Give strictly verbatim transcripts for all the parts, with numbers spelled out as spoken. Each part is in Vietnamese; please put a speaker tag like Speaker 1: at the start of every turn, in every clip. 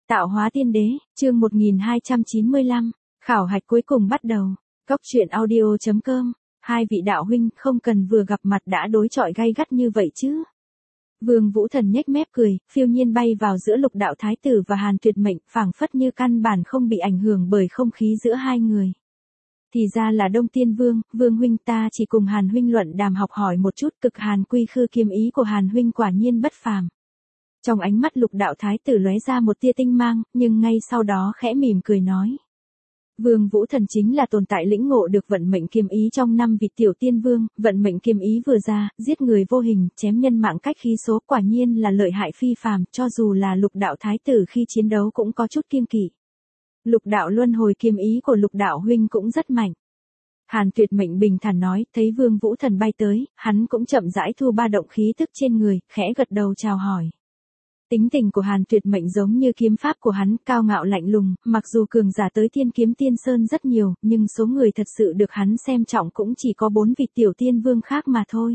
Speaker 1: Tạo hóa tiên đế, chương một nghìn hai trăm chín mươi lăm, khảo hạch cuối cùng bắt đầu. Cốc truyện audio chấm com, hai vị đạo huynh không cần vừa gặp mặt đã đối chọi gay gắt như vậy chứ. Vương Vũ Thần nhếch mép cười, phiêu nhiên bay vào giữa Lục Đạo Thái Tử và Hàn Tuyệt Mệnh, phảng phất như căn bản không bị ảnh hưởng bởi không khí giữa hai người. Thì ra là Đông Tiên Vương, Vương huynh, ta chỉ cùng Hàn huynh luận đàm học hỏi một chút, cực Hàn quy khư kiếm ý của Hàn huynh quả nhiên bất phàm. Trong ánh mắt Lục Đạo Thái Tử lóe ra một tia tinh mang, nhưng ngay sau đó khẽ mỉm cười nói. Vương Vũ Thần chính là tồn tại lĩnh ngộ được vận mệnh kiếm ý trong năm vị tiểu tiên vương, vận mệnh kiếm ý vừa ra, giết người vô hình, chém nhân mạng cách khí số, quả nhiên là lợi hại phi phàm, cho dù là Lục Đạo Thái Tử khi chiến đấu cũng có chút kiêng kỵ. Lục đạo luân hồi kiếm ý của Lục đạo huynh cũng rất mạnh. Hàn Tuyệt Mệnh bình thản nói, thấy Vương Vũ Thần bay tới, hắn cũng chậm rãi thu ba động khí tức trên người, khẽ gật đầu chào hỏi. Tính tình của Hàn Tuyệt Mệnh giống như kiếm pháp của hắn, cao ngạo lạnh lùng, mặc dù cường giả tới Thiên Kiếm Tiên Sơn rất nhiều, nhưng số người thật sự được hắn xem trọng cũng chỉ có bốn vị tiểu tiên vương khác mà thôi.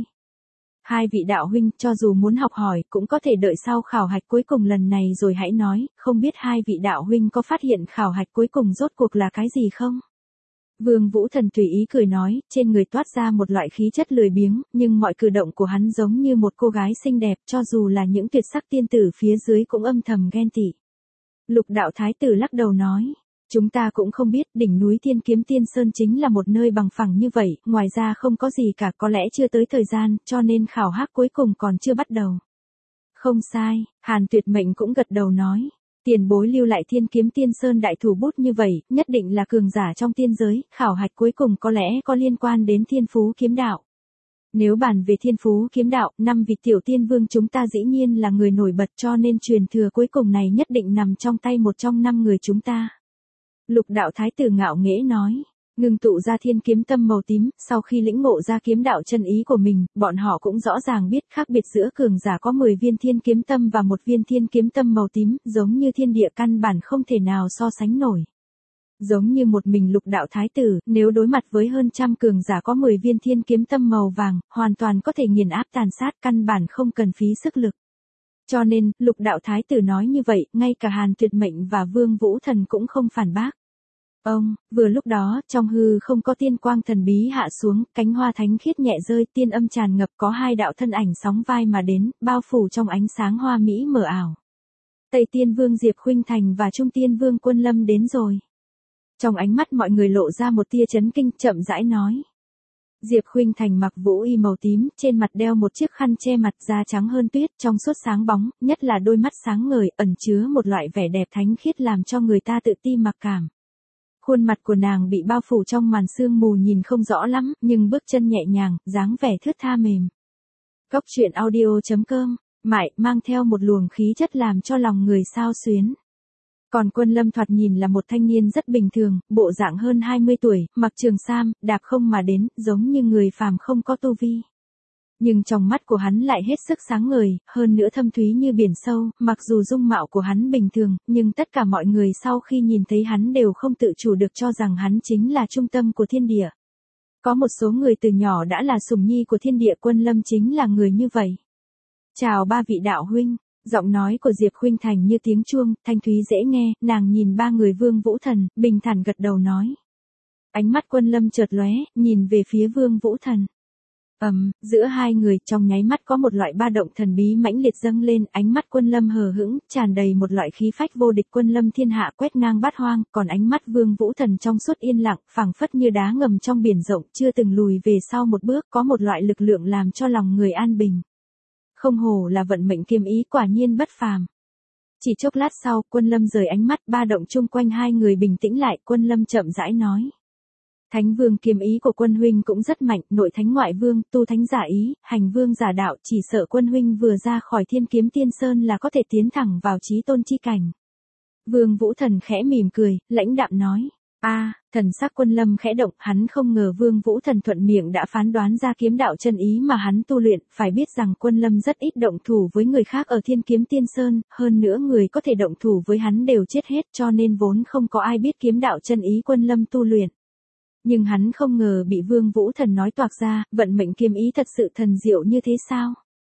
Speaker 1: Hai vị đạo huynh, cho dù muốn học hỏi, cũng có thể đợi sau khảo hạch cuối cùng lần này rồi hãy nói, không biết hai vị đạo huynh có phát hiện khảo hạch cuối cùng rốt cuộc là cái gì không? Vương Vũ Thần tùy ý cười nói, trên người toát ra một loại khí chất lười biếng, nhưng mọi cử động của hắn giống như một cô gái xinh đẹp, cho dù là những tuyệt sắc tiên tử phía dưới cũng âm thầm ghen tị. Lục Đạo Thái Tử lắc đầu nói, chúng ta cũng không biết, đỉnh núi Thiên Kiếm Tiên Sơn chính là một nơi bằng phẳng như vậy, ngoài ra không có gì cả, có lẽ chưa tới thời gian, cho nên khảo hạch cuối cùng còn chưa bắt đầu. Không sai, Hàn Tuyệt Mệnh cũng gật đầu nói. Tiền bối lưu lại Thiên Kiếm Tiên Sơn đại thủ bút như vậy, nhất định là cường giả trong tiên giới, khảo hạch cuối cùng có lẽ có liên quan đến Thiên Phú Kiếm Đạo. Nếu bàn về Thiên Phú Kiếm Đạo, năm vị tiểu tiên vương chúng ta dĩ nhiên là người nổi bật, cho nên truyền thừa cuối cùng này nhất định nằm trong tay một trong năm người chúng ta. Lục Đạo Thái Tử ngạo nghễ nói. Ngưng tụ ra thiên kiếm tâm màu tím, sau khi lĩnh ngộ ra kiếm đạo chân ý của mình, bọn họ cũng rõ ràng biết khác biệt giữa cường giả có mười viên thiên kiếm tâm và một viên thiên kiếm tâm màu tím, giống như thiên địa căn bản không thể nào so sánh nổi. Giống như một mình Lục Đạo Thái Tử, nếu đối mặt với hơn trăm cường giả có mười viên thiên kiếm tâm màu vàng, hoàn toàn có thể nghiền áp tàn sát, căn bản không cần phí sức lực. Cho nên, Lục Đạo Thái Tử nói như vậy, ngay cả Hàn Tuyệt Mệnh và Vương Vũ Thần cũng không phản bác. Ông, vừa lúc đó, trong hư không có tiên quang thần bí hạ xuống, cánh hoa thánh khiết nhẹ rơi, tiên âm tràn ngập, có hai đạo thân ảnh sóng vai mà đến, bao phủ trong ánh sáng hoa mỹ mờ ảo. Tây Tiên Vương Diệp Khuynh Thành và Trung Tiên Vương Quân Lâm đến rồi. Trong ánh mắt mọi người lộ ra một tia chấn kinh, chậm rãi nói. Diệp Khuynh Thành mặc vũ y màu tím, trên mặt đeo một chiếc khăn che mặt, da trắng hơn tuyết, trong suốt sáng bóng, nhất là đôi mắt sáng ngời, ẩn chứa một loại vẻ đẹp thánh khiết làm cho người ta tự ti mặc cảm. Khuôn mặt của nàng bị bao phủ trong màn sương mù nhìn không rõ lắm, nhưng bước chân nhẹ nhàng, dáng vẻ thướt tha mềm. Cốc truyện audio chấm com, mại, mang theo một luồng khí chất làm cho lòng người xao xuyến. Còn Quân Lâm thoạt nhìn là một thanh niên rất bình thường, bộ dạng hơn hai mươi tuổi, mặc trường sam, đạp không mà đến, giống như người phàm không có tu vi. Nhưng trong mắt của hắn lại hết sức sáng ngời, hơn nữa thâm thúy như biển sâu, mặc dù dung mạo của hắn bình thường, nhưng tất cả mọi người sau khi nhìn thấy hắn đều không tự chủ được cho rằng hắn chính là trung tâm của thiên địa. Có một số người từ nhỏ đã là sủng nhi của thiên địa, Quân Lâm chính là người như vậy. Chào ba vị đạo huynh, giọng nói của Diệp Khuynh Thành như tiếng chuông, thanh thúy dễ nghe, nàng nhìn ba người Vương Vũ Thần, bình thản gật đầu nói. Ánh mắt Quân Lâm chợt lóe, nhìn về phía Vương Vũ Thần. Ầm, um, giữa hai người trong nháy mắt có một loại ba động thần bí mãnh liệt dâng lên, ánh mắt Quân Lâm hờ hững, tràn đầy một loại khí phách vô địch, Quân Lâm thiên hạ quét ngang bát hoang, còn ánh mắt Vương Vũ Thần trong suốt yên lặng, phảng phất như đá ngầm trong biển rộng, chưa từng lùi về sau một bước, có một loại lực lượng làm cho lòng người an bình. Không hổ là vận mệnh kiếm ý, quả nhiên bất phàm. Chỉ chốc lát sau, Quân Lâm rời ánh mắt, ba động chung quanh hai người bình tĩnh lại, Quân Lâm chậm rãi nói. Thánh vương kiếm ý của Quân huynh cũng rất mạnh, nội thánh ngoại vương, tu thánh giả ý, hành vương giả đạo, chỉ sợ Quân huynh vừa ra khỏi Thiên Kiếm Tiên Sơn là có thể tiến thẳng vào chí tôn chi cảnh. Vương Vũ Thần khẽ mỉm cười, lãnh đạm nói. A, à, thần sắc Quân Lâm khẽ động, hắn không ngờ Vương Vũ Thần thuận miệng đã phán đoán ra kiếm đạo chân ý mà hắn tu luyện, phải biết rằng Quân Lâm rất ít động thủ với người khác ở Thiên Kiếm Tiên Sơn, hơn nữa người có thể động thủ với hắn đều chết hết, cho nên vốn không có ai biết kiếm đạo chân ý Quân Lâm tu luyện. Nhưng hắn không ngờ bị Vương Vũ Thần nói toạc ra, vận mệnh kiếm ý thật sự thần diệu như thế sao?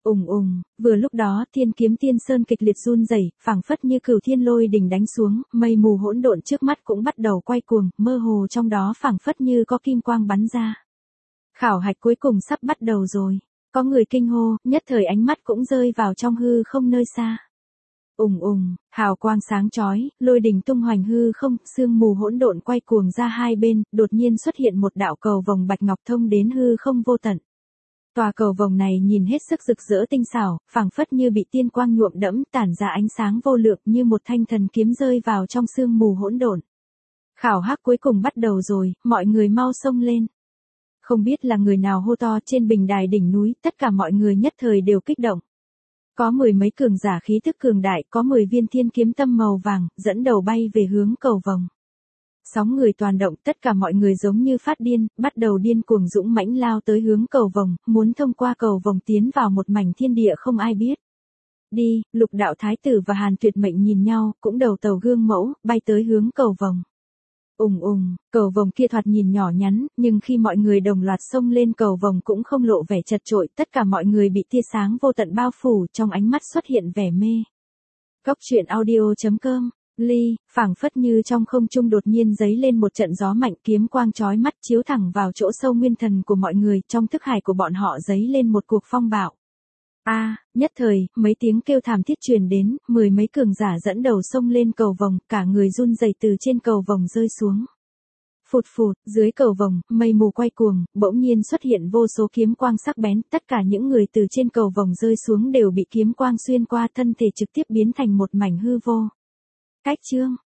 Speaker 1: Ùng ùng, vừa lúc đó Thiên Kiếm Tiên Sơn kịch liệt run rẩy, phảng phất như cửu thiên lôi đỉnh đánh xuống, mây mù hỗn độn trước mắt cũng bắt đầu quay cuồng, mơ hồ trong đó phảng phất như có kim quang bắn ra. Khảo hạch cuối cùng sắp bắt đầu rồi. Có người kinh hô, nhất thời ánh mắt cũng rơi vào trong hư không nơi xa. Ùng ùng, hào quang sáng chói, lôi đình tung hoành hư không, sương mù hỗn độn quay cuồng ra hai bên, đột nhiên xuất hiện một đạo cầu vồng bạch ngọc thông đến hư không vô tận. Tòa cầu vồng này nhìn hết sức rực rỡ tinh xảo, phảng phất như bị tiên quang nhuộm đẫm, tản ra ánh sáng vô lượng như một thanh thần kiếm rơi vào trong sương mù hỗn độn. Khảo hắc cuối cùng bắt đầu rồi, mọi người mau xông lên. Không biết là người nào hô to trên bình đài đỉnh núi, tất cả mọi người nhất thời đều kích động. Có mười mấy cường giả khí thức cường đại, có mười viên thiên kiếm tâm màu vàng, dẫn đầu bay về hướng cầu vồng. Sóng người toàn động, tất cả mọi người giống như phát điên, bắt đầu điên cuồng dũng mãnh lao tới hướng cầu vồng, muốn thông qua cầu vồng tiến vào một mảnh thiên địa không ai biết. Đi, Lục Đạo Thái Tử và Hàn Tuyệt Mệnh nhìn nhau, cũng đầu tàu gương mẫu, bay tới hướng cầu vồng. Ùng ùng, cầu vồng kia thoạt nhìn nhỏ nhắn, nhưng khi mọi người đồng loạt xông lên cầu vồng cũng không lộ vẻ chật chội, tất cả mọi người bị tia sáng vô tận bao phủ, trong ánh mắt xuất hiện vẻ mê. Cốc truyện audio chấm com, Ly, phảng phất như trong không trung đột nhiên giấy lên một trận gió mạnh, kiếm quang chói mắt chiếu thẳng vào chỗ sâu nguyên thần của mọi người, trong thức hải của bọn họ giấy lên một cuộc phong bạo. A, à, nhất thời, mấy tiếng kêu thảm thiết truyền đến, mười mấy cường giả dẫn đầu xông lên cầu vồng, cả người run rẩy từ trên cầu vồng rơi xuống. Phụt phụt, dưới cầu vồng, mây mù quay cuồng, bỗng nhiên xuất hiện vô số kiếm quang sắc bén, tất cả những người từ trên cầu vồng rơi xuống đều bị kiếm quang xuyên qua thân thể trực tiếp biến thành một mảnh hư vô. Cách chương